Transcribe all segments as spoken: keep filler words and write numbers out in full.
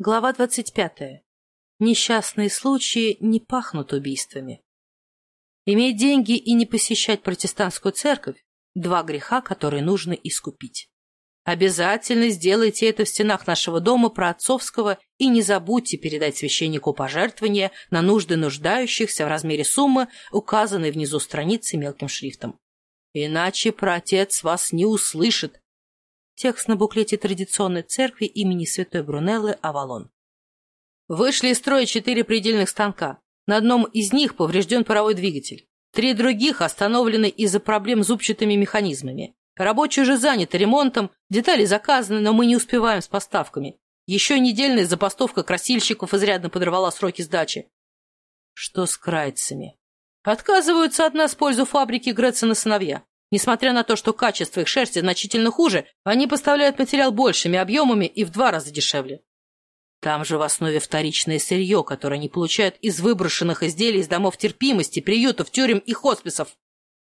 Глава двадцать пятая. Несчастные случаи не пахнут убийствами. Иметь деньги и не посещать протестантскую церковь – два греха, которые нужно искупить. Обязательно сделайте это в стенах нашего дома праотцовского и не забудьте передать священнику пожертвования на нужды нуждающихся в размере суммы, указанной внизу страницы мелким шрифтом. Иначе праотец вас не услышит. Текст на буклете традиционной церкви имени святой Брунеллы, Авалон. Вышли из строя четыре предельных станка. На одном из них поврежден паровой двигатель. Три других остановлены из-за проблем с зубчатыми механизмами. Рабочие уже заняты ремонтом, детали заказаны, но мы не успеваем с поставками. Еще недельная забастовка красильщиков изрядно подорвала сроки сдачи. Что с крайцами? Отказываются от нас в пользу фабрики Грецен и сыновья. Несмотря на то, что качество их шерсти значительно хуже, они поставляют материал большими объемами и в два раза дешевле. Там же в основе вторичное сырье, которое они получают из выброшенных изделий из домов терпимости, приютов, тюрем и хосписов.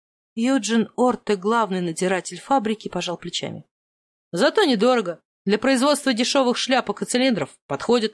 Юджин Орте, главный надзиратель фабрики, пожал плечами. Зато недорого. Для производства дешевых шляпок и цилиндров подходит.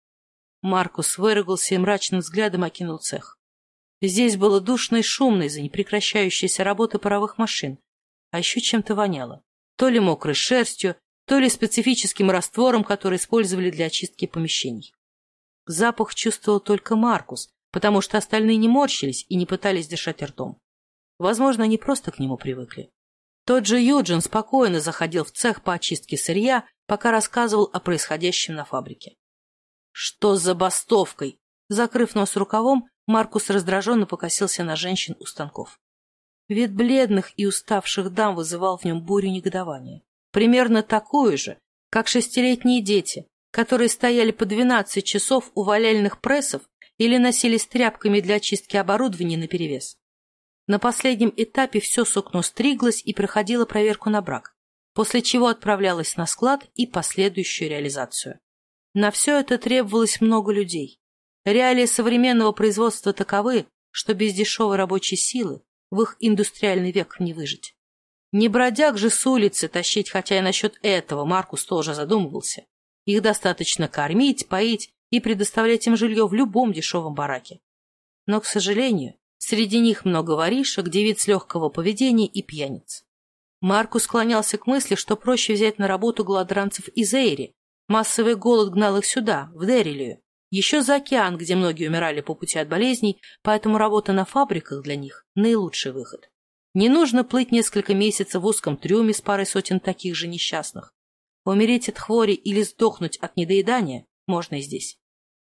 Маркус выругался и мрачным взглядом окинул цех. Здесь было душно и шумно из-за непрекращающейся работы паровых машин, а еще чем-то воняло. То ли мокрой шерстью, то ли специфическим раствором, который использовали для очистки помещений. Запах чувствовал только Маркус, потому что остальные не морщились и не пытались дышать ртом. Возможно, они просто к нему привыкли. Тот же Юджин спокойно заходил в цех по очистке сырья, пока рассказывал о происходящем на фабрике. Что с забастовкой? Закрыв нос рукавом, Маркус раздраженно покосился на женщин у станков. Вид бледных и уставших дам вызывал в нем бурю негодования. Примерно такую же, как шестилетние дети, которые стояли по двенадцать часов у валяльных прессов или носились тряпками для очистки оборудования наперевес. На последнем этапе все сукно стриглось и проходило проверку на брак, после чего отправлялось на склад и последующую реализацию. На все это требовалось много людей. Реалии современного производства таковы, что без дешевой рабочей силы в их индустриальный век не выжить. Не бродяг же с улицы тащить, хотя и насчет этого Маркус тоже задумывался. Их достаточно кормить, поить и предоставлять им жилье в любом дешевом бараке. Но, к сожалению, среди них много воришек, девиц легкого поведения и пьяниц. Маркус склонялся к мысли, что проще взять на работу голодранцев из Эйри. Массовый голод гнал их сюда, в Деррилию. Еще за океан, где многие умирали по пути от болезней, поэтому работа на фабриках для них – наилучший выход. Не нужно плыть несколько месяцев в узком трюме с парой сотен таких же несчастных. Умереть от хвори или сдохнуть от недоедания можно и здесь.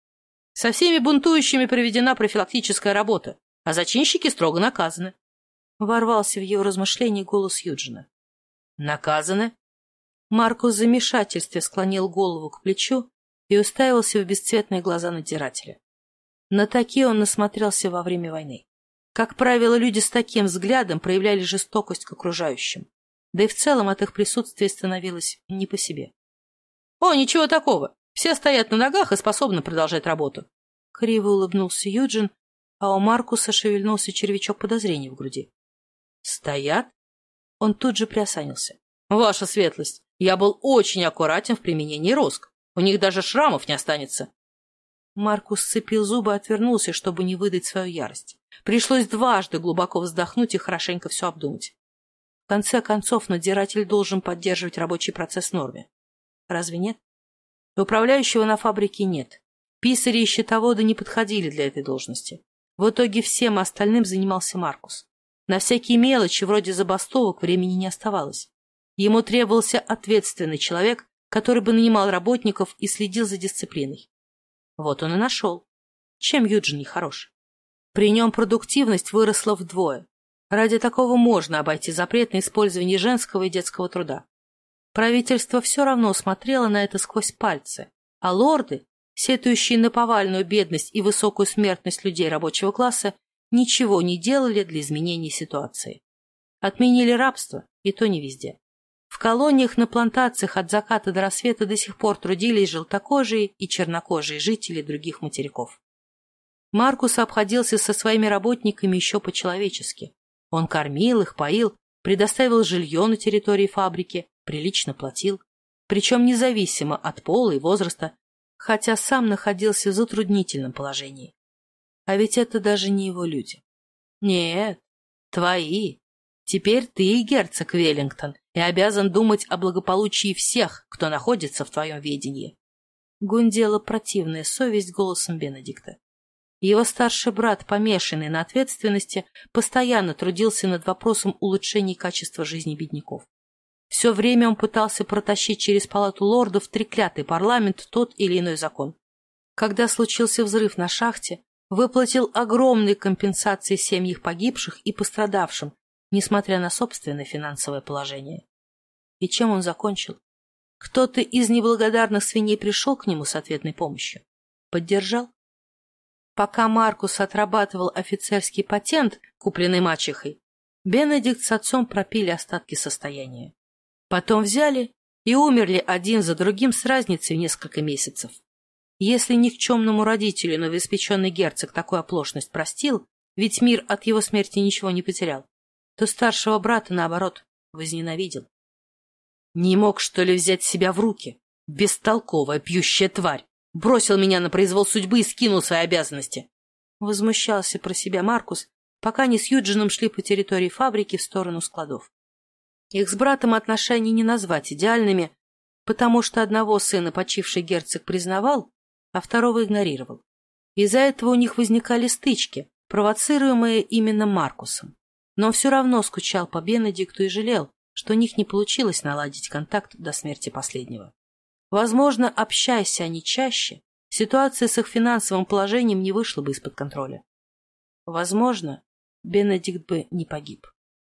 Со всеми бунтующими проведена профилактическая работа, а зачинщики строго наказаны. Ворвался в его размышления голос Юджина. Наказаны? Маркус в замешательстве склонил голову к плечу и уставился в бесцветные глаза надзирателя. На такие он насмотрелся во время войны. Как правило, люди с таким взглядом проявляли жестокость к окружающим. Да и в целом от их присутствия становилось не по себе. — О, ничего такого! Все стоят на ногах и способны продолжать работу. Криво улыбнулся Юджин, а у Маркуса шевельнулся червячок подозрения в груди. — Стоят? Он тут же приосанился. — Ваша светлость, я был очень аккуратен в применении роск. У них даже шрамов не останется. Маркус сцепил зубы и отвернулся, чтобы не выдать свою ярость. Пришлось дважды глубоко вздохнуть и хорошенько все обдумать. В конце концов, надзиратель должен поддерживать рабочий процесс в норме. Разве нет? Управляющего на фабрике нет. Писари и счетоводы не подходили для этой должности. В итоге всем остальным занимался Маркус. На всякие мелочи, вроде забастовок, времени не оставалось. Ему требовался ответственный человек, который бы нанимал работников и следил за дисциплиной. Вот он и нашел. Чем Юджин не хорош? При нем продуктивность выросла вдвое. Ради такого можно обойти запрет на использование женского и детского труда. Правительство все равно смотрело на это сквозь пальцы, а лорды, сетующие на повальную бедность и высокую смертность людей рабочего класса, ничего не делали для изменения ситуации. Отменили рабство, и то не везде. В колониях на плантациях от заката до рассвета до сих пор трудились желтокожие и чернокожие жители других материков. Маркус обходился со своими работниками еще по-человечески. Он кормил их, поил, предоставил жилье на территории фабрики, прилично платил, причем независимо от пола и возраста, хотя сам находился в затруднительном положении. А ведь это даже не его люди. Нет, твои. Теперь ты, герцог Веллингтон, и обязан думать о благополучии всех, кто находится в твоем ведении. Гундела противная совесть голосом Бенедикта. Его старший брат, помешанный на ответственности, постоянно трудился над вопросом улучшения качества жизни бедняков. Все время он пытался протащить через палату лордов треклятый парламент тот или иной закон. Когда случился взрыв на шахте, выплатил огромные компенсации семьям погибших и пострадавшим, несмотря на собственное финансовое положение. И чем он закончил? Кто-то из неблагодарных свиней пришел к нему с ответной помощью? Поддержал? Пока Маркус отрабатывал офицерский патент, купленный мачехой, Бенедикт с отцом пропили остатки состояния. Потом взяли и умерли один за другим с разницей в несколько месяцев. Если никчемному родителю новоиспеченный герцог такую оплошность простил, ведь мир от его смерти ничего не потерял, то старшего брата, наоборот, возненавидел. Не мог, что ли, взять себя в руки? Бестолковая, пьющая тварь! Бросил меня на произвол судьбы и скинул свои обязанности. Возмущался про себя Маркус, пока они с Юджином шли по территории фабрики в сторону складов. Их с братом отношения не назвать идеальными, потому что одного сына почивший герцог признавал, а второго игнорировал. Из-за этого у них возникали стычки, провоцируемые именно Маркусом. Но он все равно скучал по Бенедикту и жалел, что у них не получилось наладить контакт до смерти последнего. Возможно, общаясь они чаще, ситуация с их финансовым положением не вышла бы из-под контроля. Возможно, Бенедикт бы не погиб.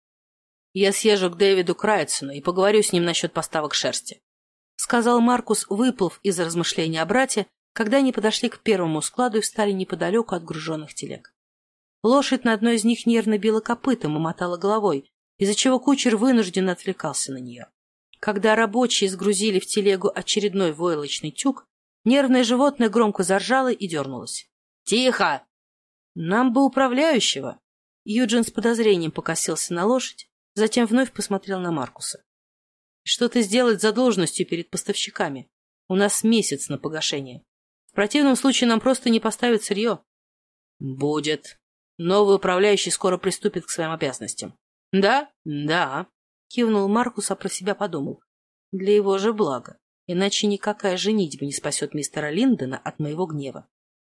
«Я съезжу к Дэвиду Крайтсону и поговорю с ним насчет поставок шерсти», — сказал Маркус, выплыв из размышления о брате, когда они подошли к первому складу и встали неподалеку от груженных телег. Лошадь на одной из них нервно била копытом и мотала головой, из-за чего кучер вынужденно отвлекался на нее. Когда рабочие сгрузили в телегу очередной войлочный тюк, нервное животное громко заржало и дернулось. «Тихо! Нам бы управляющего!» Юджин с подозрением покосился на лошадь, затем вновь посмотрел на Маркуса. «Что-то сделать за должностью перед поставщиками. У нас месяц на погашение. В противном случае нам просто не поставят сырье». «Будет. Новый управляющий скоро приступит к своим обязанностям». «Да? Да», — кивнул Маркус, а про себя подумал. «Для его же блага, иначе никакая женитьба не спасет мистера Линдона от моего гнева».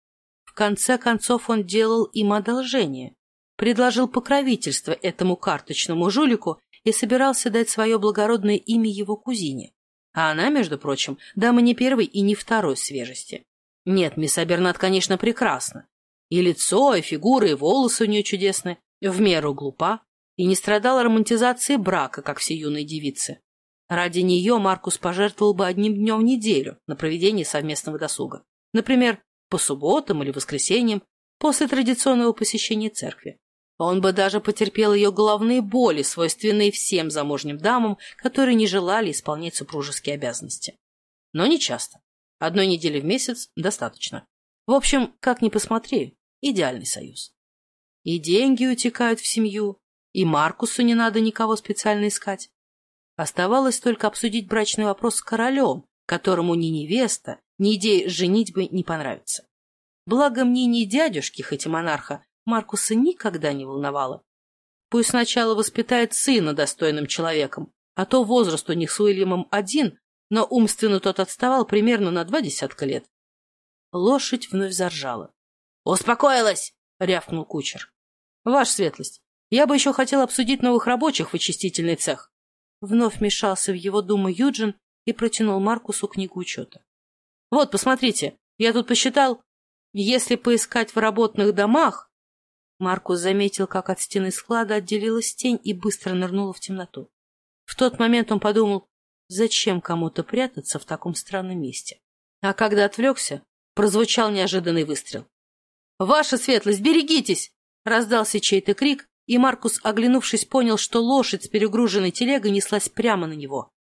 В конце концов он делал им одолжение, предложил покровительство этому карточному жулику и собирался дать свое благородное имя его кузине. А она, между прочим, дама не первой и не второй свежести. Нет, мисс Абернат, конечно, прекрасна. И лицо, и фигура, и волосы у нее чудесны, в меру глупа, и не страдала романтизацией брака, как все юные девицы. Ради нее Маркус пожертвовал бы одним днем в неделю на проведение совместного досуга. Например, по субботам или воскресеньям, после традиционного посещения церкви. Он бы даже потерпел ее головные боли, свойственные всем замужним дамам, которые не желали исполнять супружеские обязанности. Но не часто. Одной недели в месяц достаточно. В общем, как ни посмотри, идеальный союз. И деньги утекают в семью, и Маркусу не надо никого специально искать. Оставалось только обсудить брачный вопрос с королем, которому ни невеста, ни идея женитьбы не понравится. Благо мнение дядюшки, хоть и монарха, Маркуса никогда не волновало. Пусть сначала воспитает сына достойным человеком, а то возраст у них с Уильямом один, но умственно тот отставал примерно на два десятка лет. Лошадь вновь заржала. «Успокоилась!» — рявкнул кучер. «Ваша светлость, я бы еще хотел обсудить новых рабочих в очистительный цех». Вновь вмешался в его думу Юджин и протянул Маркусу книгу учета. «Вот, посмотрите, я тут посчитал, если поискать в работных домах...» Маркус заметил, как от стены склада отделилась тень и быстро нырнула в темноту. В тот момент он подумал, зачем кому-то прятаться в таком странном месте. А когда отвлекся, прозвучал неожиданный выстрел. «Ваша светлость, берегитесь!» — раздался чей-то крик, и Маркус, оглянувшись, понял, что лошадь с перегруженной телегой неслась прямо на него.